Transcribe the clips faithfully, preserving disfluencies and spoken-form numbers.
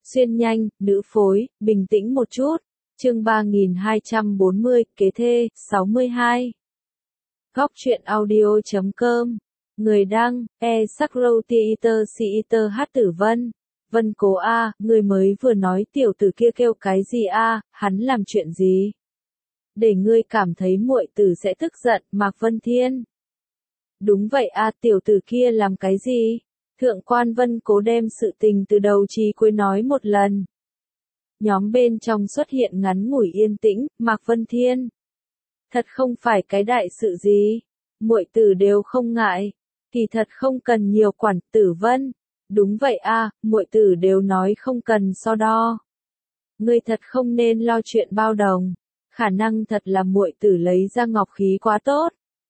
Xuyên nhanh, nữ phối, bình tĩnh một chút. Chương ba nghìn hai trăm bốn mươi, kế thê, sáu mươi hai. Góc truyện audio chấm com. Người đăng, e Sakro Theater Theater hát Tử Vân. Vân Cố A, người mới vừa nói tiểu tử kia kêu cái gì a, hắn làm chuyện gì? Để ngươi cảm thấy muội tử sẽ tức giận, Mạc Vân Thiên. Đúng vậy a, tiểu tử kia làm cái gì? Thượng quan Vân Cố đem sự tình từ đầu chí cuối nói một lần. Nhóm bên trong xuất hiện ngắn ngủi yên tĩnh, Mạc Vân Thiên. Thật không phải cái đại sự gì, muội tử đều không ngại, kỳ thật không cần nhiều quản. Tử Vân, đúng vậy a, muội tử đều nói không cần so đo. Ngươi thật không nên lo chuyện bao đồng, khả năng thật là muội tử lấy ra ngọc khí quá tốt.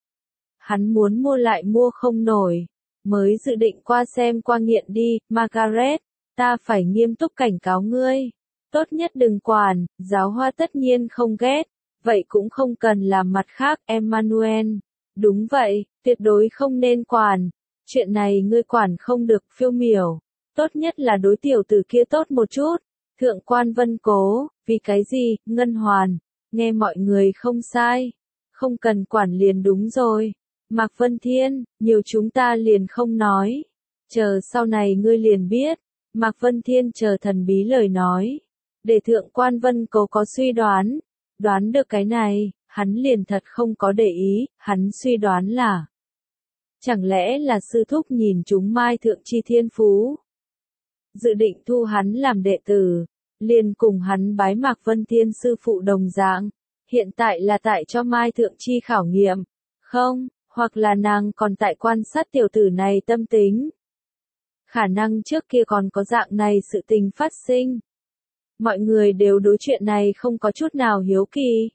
Hắn muốn mua lại mua không nổi, mới dự định qua xem qua nghiện đi. Margaret, ta phải nghiêm túc cảnh cáo ngươi, tốt nhất đừng quản. Giáo hoa tất nhiên không ghét, vậy cũng không cần làm mặt khác. Emmanuel, đúng vậy, tuyệt đối không nên quản, chuyện này ngươi quản không được. Phiêu miểu, tốt nhất là đối tiểu tử kia tốt một chút. Thượng quan Vân Cố, vì cái gì? Ngân Hoàn, nghe mọi người không sai, không cần quản liền đúng rồi. Mạc Vân Thiên, nhiều chúng ta liền không nói, chờ sau này ngươi liền biết. Mạc Vân Thiên chờ thần bí lời nói, để thượng quan Vân Cố có suy đoán, đoán được cái này, hắn liền thật không có để ý. Hắn suy đoán là, chẳng lẽ là sư thúc nhìn chúng Mai Thượng Chi thiên phú, dự định thu hắn làm đệ tử, liền cùng hắn bái Mạc Vân Thiên sư phụ đồng dạng, hiện tại là tại cho Mai Thượng Chi khảo nghiệm, không, hoặc là nàng còn tại quan sát tiểu tử này tâm tính. Khả năng trước kia còn có dạng này sự tình phát sinh. Mọi người đều đối chuyện này không có chút nào hiếu kỳ.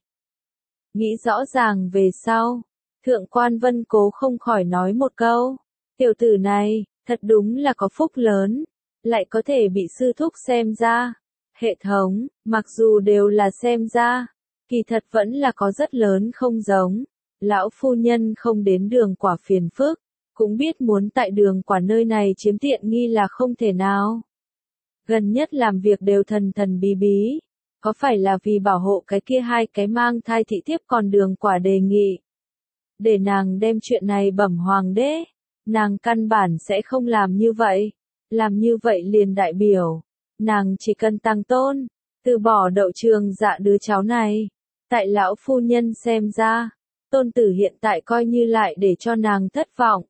Nghĩ rõ ràng về sau, thượng quan Vân Cố không khỏi nói một câu, tiểu tử này, thật đúng là có phúc lớn, lại có thể bị sư thúc xem ra. Hệ thống, mặc dù đều là xem ra, kỳ thật vẫn là có rất lớn không giống. Lão phu nhân không đến đường quả phiền phức, cũng biết muốn tại đường quả nơi này chiếm tiện nghi là không thể nào. Gần nhất làm việc đều thần thần bí bí, có phải là vì bảo hộ cái kia hai cái mang thai thị thiếp? Còn đường quả đề nghị, để nàng đem chuyện này bẩm hoàng đế, nàng căn bản sẽ không làm như vậy, làm như vậy liền đại biểu, nàng chỉ cần tăng tôn, từ bỏ Đậu Trường Dạ đứa cháu này. Tại lão phu nhân xem ra, tôn tử hiện tại coi như lại để cho nàng thất vọng.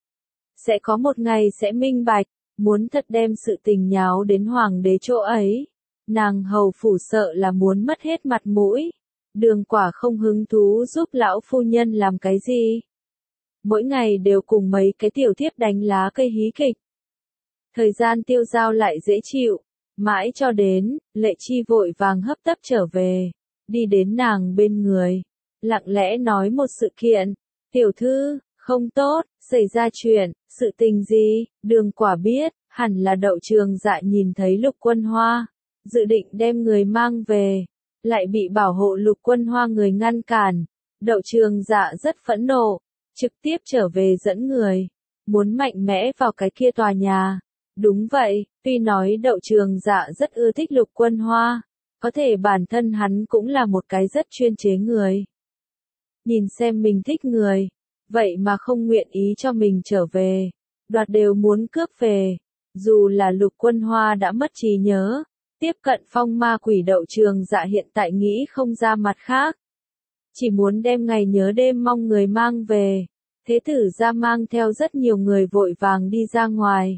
Sẽ có một ngày sẽ minh bạch, muốn thật đem sự tình nháo đến hoàng đế chỗ ấy, nàng hầu phủ sợ là muốn mất hết mặt mũi. Đường quả không hứng thú giúp lão phu nhân làm cái gì. Mỗi ngày đều cùng mấy cái tiểu thiếp đánh lá cây hí kịch. Thời gian tiêu dao lại dễ chịu, mãi cho đến, Lệ Chi vội vàng hấp tấp trở về, đi đến nàng bên người, lặng lẽ nói một sự kiện. Tiểu thư, không tốt, xảy ra chuyện. Sự tình gì? Đường quả biết, hẳn là Đậu Trường Dạ nhìn thấy Lục Quân Hoa, dự định đem người mang về, lại bị bảo hộ Lục Quân Hoa người ngăn cản. Đậu Trường Dạ rất phẫn nộ, trực tiếp trở về dẫn người, muốn mạnh mẽ vào cái kia tòa nhà. Đúng vậy, tuy nói Đậu Trường Dạ rất ưa thích Lục Quân Hoa, có thể bản thân hắn cũng là một cái rất chuyên chế người. Nhìn xem mình thích người, vậy mà không nguyện ý cho mình trở về, đoạt đều muốn cướp về. Dù là Lục Quân Hoa đã mất trí nhớ, tiếp cận phong ma quỷ, Đậu Trường Dạ hiện tại nghĩ không ra mặt khác, chỉ muốn đem ngày nhớ đêm mong người mang về. Thế tử gia mang theo rất nhiều người vội vàng đi ra ngoài.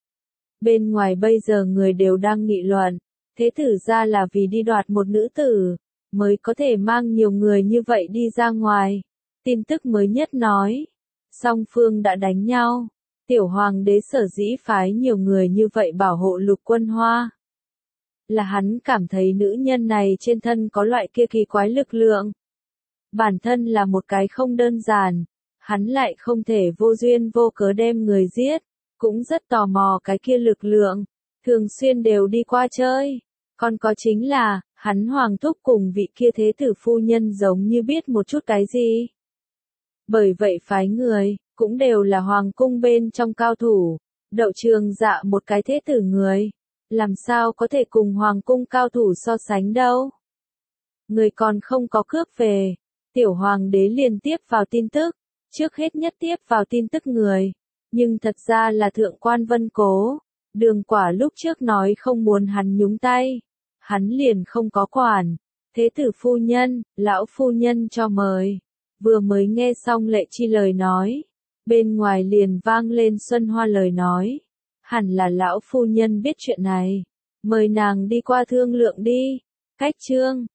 Bên ngoài bây giờ người đều đang nghị luận, thế tử gia là vì đi đoạt một nữ tử, mới có thể mang nhiều người như vậy đi ra ngoài. Tin tức mới nhất nói, song phương đã đánh nhau, tiểu hoàng đế sở dĩ phái nhiều người như vậy bảo hộ Lục Quân Hoa, là hắn cảm thấy nữ nhân này trên thân có loại kia kỳ quái lực lượng. Bản thân là một cái không đơn giản, hắn lại không thể vô duyên vô cớ đem người giết, cũng rất tò mò cái kia lực lượng, thường xuyên đều đi qua chơi. Còn có chính là, hắn hoàng thúc cùng vị kia thế tử phu nhân giống như biết một chút cái gì. Bởi vậy phái người, cũng đều là hoàng cung bên trong cao thủ. Đậu Trường Dạ một cái thế tử người, làm sao có thể cùng hoàng cung cao thủ so sánh đâu. Người còn không có cướp về, tiểu hoàng đế liền tiếp vào tin tức, trước hết nhất tiếp vào tin tức người, nhưng thật ra là thượng quan Vân Cố, Đường Quả lúc trước nói không muốn hắn nhúng tay, hắn liền không có quản, thế tử phu nhân, lão phu nhân cho mời, vừa mới nghe xong Lệ Chi lời nói, bên ngoài liền vang lên Xuân Hoa lời nói, hẳn là lão phu nhân biết chuyện này, mời nàng đi qua thương lượng đi, cách trương.